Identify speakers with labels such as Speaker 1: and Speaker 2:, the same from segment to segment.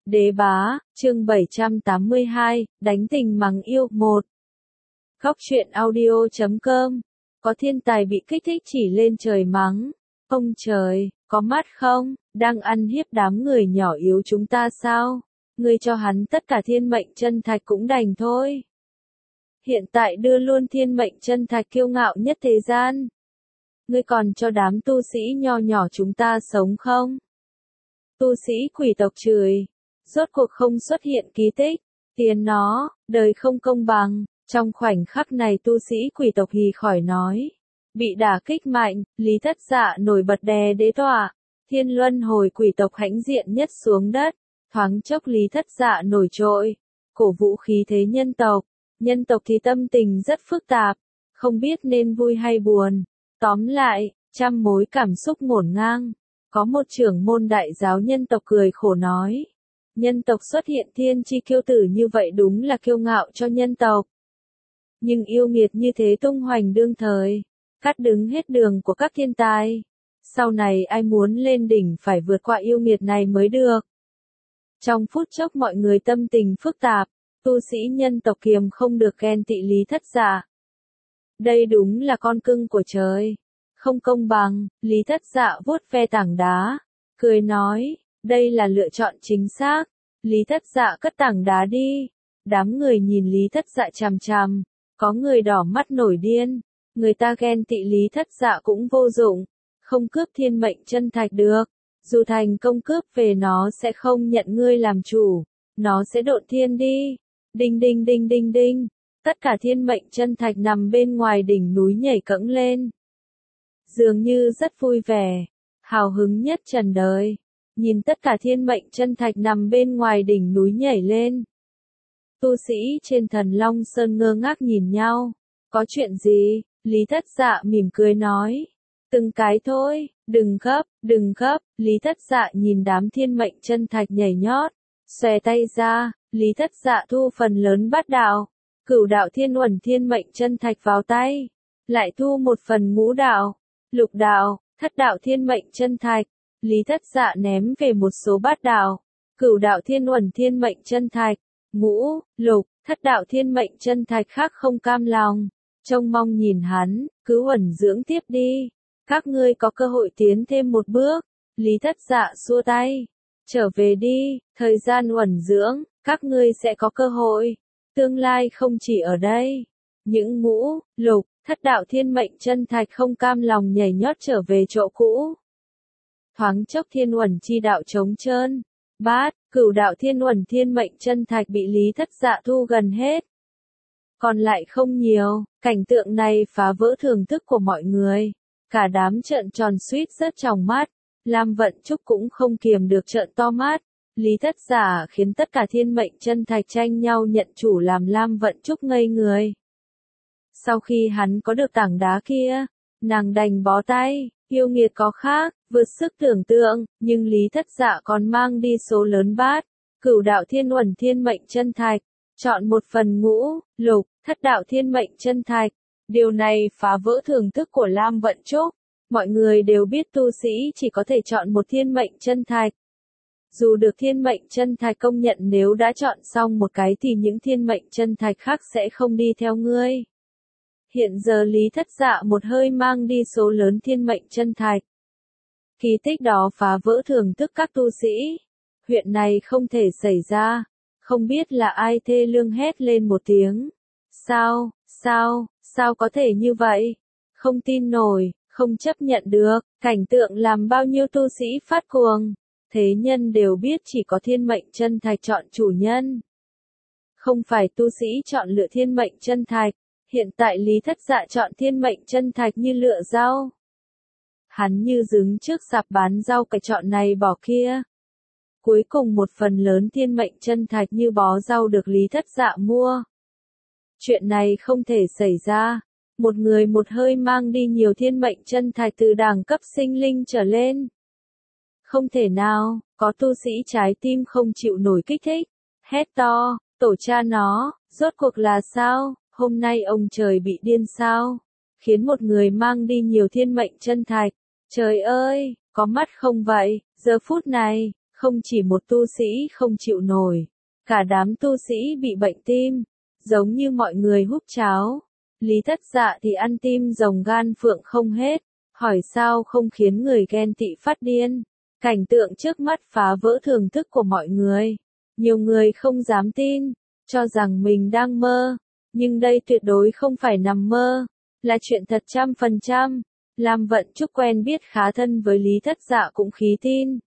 Speaker 1: Đế bá, chương 782, đánh tình mắng yêu 1. Góc truyện audio.com. Có thiên tài bị kích thích chỉ lên trời mắng. Ông trời, có mắt không, đang ăn hiếp đám người nhỏ yếu chúng ta sao? Ngươi cho hắn tất cả thiên mệnh chân thạch cũng đành thôi. Hiện tại đưa luôn thiên mệnh chân thạch kiêu ngạo nhất thế gian. Ngươi còn cho đám tu sĩ nho nhỏ chúng ta sống không? Tu sĩ quỷ tộc chửi. Rốt cuộc không xuất hiện kỳ tích, tiền nó, đời không công bằng, trong khoảnh khắc này tu sĩ quỷ tộc hì khỏi nói. Bị đả kích mạnh, Lý Thất Dạ nổi bật đè đế tọa, thiên luân hồi quỷ tộc hãnh diện nhất xuống đất, thoáng chốc Lý Thất Dạ nổi trội, cổ vũ khí thế nhân tộc thì tâm tình rất phức tạp, không biết nên vui hay buồn, tóm lại, trăm mối cảm xúc ngổn ngang, có một trưởng môn đại giáo nhân tộc cười khổ nói. Nhân tộc xuất hiện thiên chi kiêu tử như vậy đúng là kiêu ngạo cho nhân tộc. Nhưng yêu nghiệt như thế tung hoành đương thời, cắt đứng hết đường của các thiên tài. Sau này ai muốn lên đỉnh phải vượt qua yêu nghiệt này mới được. Trong phút chốc mọi người tâm tình phức tạp, tu sĩ nhân tộc kiềm không được ghen tị Lý Thất Dạ. Đây đúng là con cưng của trời. Không công bằng, Lý Thất Dạ vuốt ve tảng đá, cười nói. Đây là lựa chọn chính xác. Lý Thất Dạ cất tảng đá đi. Đám người nhìn Lý Thất Dạ chằm chằm. Có người đỏ mắt nổi điên. Người ta ghen tị Lý Thất Dạ cũng vô dụng. Không cướp thiên mệnh chân thạch được. Dù thành công cướp về nó sẽ không nhận ngươi làm chủ. Nó sẽ độn thiên đi. Đinh đinh đinh đinh đinh. Tất cả thiên mệnh chân thạch nằm bên ngoài đỉnh núi nhảy cẫng lên. Dường như rất vui vẻ. Hào hứng nhất trần đời. Nhìn tất cả thiên mệnh chân thạch nằm bên ngoài đỉnh núi nhảy lên. Tu sĩ trên Thần Long Sơn ngơ ngác nhìn nhau. Có chuyện gì? Lý Thất Dạ mỉm cười nói. Từng cái thôi, đừng gấp, Lý Thất Dạ nhìn đám thiên mệnh chân thạch nhảy nhót. Xòe tay ra, Lý Thất Dạ thu phần lớn bát đạo. Cửu đạo thiên uẩn thiên mệnh chân thạch vào tay. Lại thu một phần ngũ đạo, lục đạo, thất đạo thiên mệnh chân thạch. Lý Thất Dạ ném về một số bát đạo, cửu đạo thiên uẩn thiên mệnh chân thạch, ngũ, lục, thất đạo thiên mệnh chân thạch khác không cam lòng, trông mong nhìn hắn, cứ uẩn dưỡng tiếp đi, các ngươi có cơ hội tiến thêm một bước. Lý Thất Dạ xua tay, trở về đi, thời gian uẩn dưỡng, các ngươi sẽ có cơ hội, tương lai không chỉ ở đây. Những ngũ, lục, thất đạo thiên mệnh chân thạch không cam lòng nhảy nhót trở về chỗ cũ. Thoáng chốc thiên uẩn chi đạo trống trơn, bát, cửu đạo thiên uẩn thiên mệnh chân thạch bị Lý Thất Dạ thu gần hết. Còn lại không nhiều, cảnh tượng này phá vỡ thưởng thức của mọi người. Cả đám trợn tròn suýt rớt tròng mắt, Lam Vận Trúc cũng không kiềm được trợn to mắt. Lý Thất Dạ khiến tất cả thiên mệnh chân thạch tranh nhau nhận chủ làm Lam Vận Trúc ngây người. Sau khi hắn có được tảng đá kia, nàng đành bó tay. Yêu nghiệt có khác, vượt sức tưởng tượng, nhưng Lý Thất Dạ còn mang đi số lớn bát, cửu đạo thiên uẩn thiên mệnh chân thạch, chọn một phần ngũ, lục, thất đạo thiên mệnh chân thạch. Điều này phá vỡ thưởng thức của Lam Vận Trúc. Mọi người đều biết tu sĩ chỉ có thể chọn một thiên mệnh chân thạch. Dù được thiên mệnh chân thạch công nhận nếu đã chọn xong một cái thì những thiên mệnh chân thạch khác sẽ không đi theo ngươi. Hiện giờ Lý Thất Dạ một hơi mang đi số lớn thiên mệnh chân thạch. Kỳ tích đó phá vỡ thưởng thức các tu sĩ. Chuyện này không thể xảy ra. Không biết là ai thê lương hét lên một tiếng. Sao có thể như vậy? Không tin nổi, không chấp nhận được. Cảnh tượng làm bao nhiêu tu sĩ phát cuồng. Thế nhân đều biết chỉ có thiên mệnh chân thạch chọn chủ nhân. Không phải tu sĩ chọn lựa thiên mệnh chân thạch. Hiện tại Lý Thất Dạ chọn thiên mệnh chân thạch như lựa rau. Hắn như đứng trước sạp bán rau cải chọn này bỏ kia. Cuối cùng một phần lớn thiên mệnh chân thạch như bó rau được Lý Thất Dạ mua. Chuyện này không thể xảy ra. Một người một hơi mang đi nhiều thiên mệnh chân thạch từ đẳng cấp sinh linh trở lên. Không thể nào, có tu sĩ trái tim không chịu nổi kích thích. Hét to, tổ cha nó, rốt cuộc là sao? Hôm nay ông trời bị điên sao? Khiến một người mang đi nhiều thiên mệnh chân thạch. Trời ơi, có mắt không vậy? Giờ phút này, Không chỉ một tu sĩ không chịu nổi, cả đám tu sĩ bị bệnh tim, giống như mọi người húp cháo. Lý Thất Dạ thì ăn tim rồng gan phượng không hết, hỏi sao không khiến người ghen tị phát điên. Cảnh tượng trước mắt phá vỡ thưởng thức của mọi người. Nhiều người không dám tin, cho rằng mình đang mơ, nhưng đây tuyệt đối không phải nằm mơ, là chuyện thật 100%. Lam Vận Trúc quen biết khá thân với Lý Thất Dạ cũng khí tin.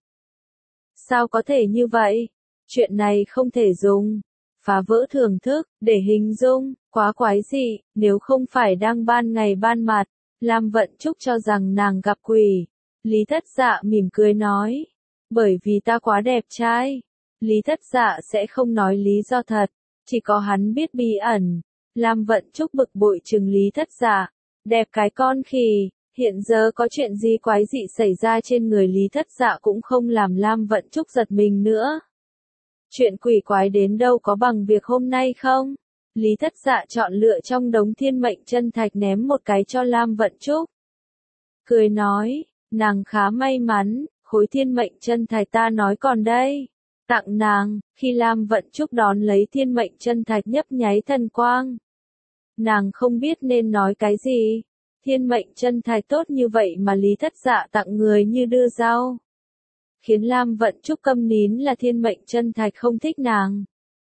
Speaker 1: Sao có thể như vậy? Chuyện này không thể dùng phá vỡ thưởng thức để hình dung, quá quái dị, nếu không phải đang ban ngày ban mặt, Lam Vận Trúc cho rằng nàng gặp quỷ. Lý Thất Dạ mỉm cười nói, bởi vì ta quá đẹp trai. Lý Thất Dạ sẽ không nói lý do thật, chỉ có hắn biết bí ẩn. Lam Vận Trúc bực bội trừng Lý Thất Dạ, đẹp cái con khỉ, hiện giờ có chuyện gì quái dị xảy ra trên người Lý Thất Dạ cũng không làm Lam Vận Trúc giật mình nữa. Chuyện quỷ quái đến đâu có bằng việc hôm nay không? Lý Thất Dạ chọn lựa trong đống thiên mệnh chân thạch ném một cái cho Lam Vận Trúc. Cười nói, nàng khá may mắn, khối thiên mệnh chân thạch ta nói còn đây. Tặng nàng, khi Lam Vận Trúc đón lấy thiên mệnh chân thạch nhấp nháy thần quang. Nàng không biết nên nói cái gì. Thiên mệnh chân thạch tốt như vậy mà Lý Thất Dạ tặng người như đưa rau. Khiến Lam Vận Trúc câm nín là thiên mệnh chân thạch không thích nàng.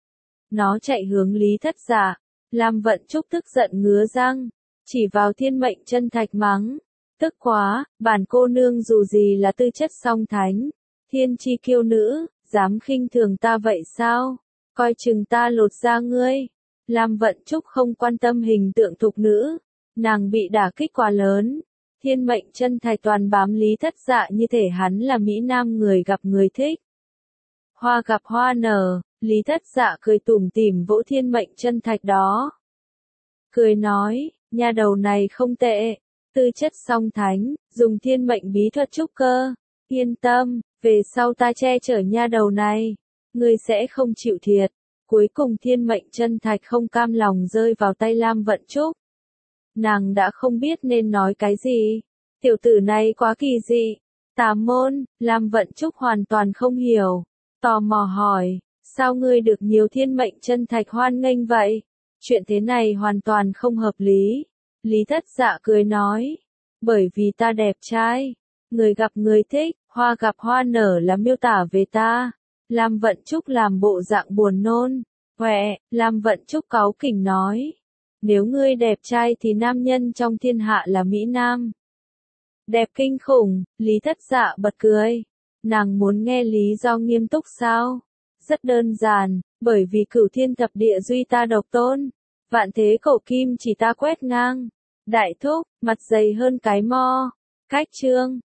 Speaker 1: Nó chạy hướng Lý Thất Dạ. Lam Vận Trúc tức giận ngứa răng, chỉ vào thiên mệnh chân thạch mắng. Tức quá, bản cô nương dù gì là tư chất song thánh, thiên chi kiêu nữ, dám khinh thường ta vậy sao? Coi chừng ta lột da ngươi. Lam Vận Trúc không quan tâm hình tượng thục nữ, nàng bị đả kích quá lớn. Thiên mệnh chân thạch toàn bám Lý Thất Dạ như thể hắn là mỹ nam người gặp người thích. Hoa gặp hoa nở, Lý Thất Dạ cười tủm tỉm vỗ thiên mệnh chân thạch đó. Cười nói, nha đầu này không tệ, tư chất song thánh, dùng thiên mệnh bí thuật trúc cơ. Yên tâm, về sau ta che chở nha đầu này, ngươi sẽ không chịu thiệt. Cuối cùng thiên mệnh chân thạch không cam lòng rơi vào tay Lam Vận Trúc. Nàng đã không biết nên nói cái gì. Tiểu tử này quá kỳ dị. Tà môn, Lam Vận Trúc hoàn toàn không hiểu. Tò mò hỏi, sao ngươi được nhiều thiên mệnh chân thạch hoan nghênh vậy? Chuyện thế này hoàn toàn không hợp lý. Lý Thất Dạ cười nói, bởi vì ta đẹp trai. Người gặp người thích, hoa gặp hoa nở là miêu tả về ta. Lam Vận Trúc làm bộ dạng buồn nôn. Huệ, Lam Vận Trúc cáu kỉnh nói. Nếu ngươi đẹp trai thì nam nhân trong thiên hạ là Mỹ Nam. Đẹp kinh khủng, Lý Thất Dạ bật cười. Nàng muốn nghe lý do nghiêm túc sao? Rất đơn giản, bởi vì cửu thiên thập địa duy ta độc tôn. Vạn thế cổ kim chỉ ta quét ngang. Đại thúc, mặt dày hơn cái mo. Cách chương.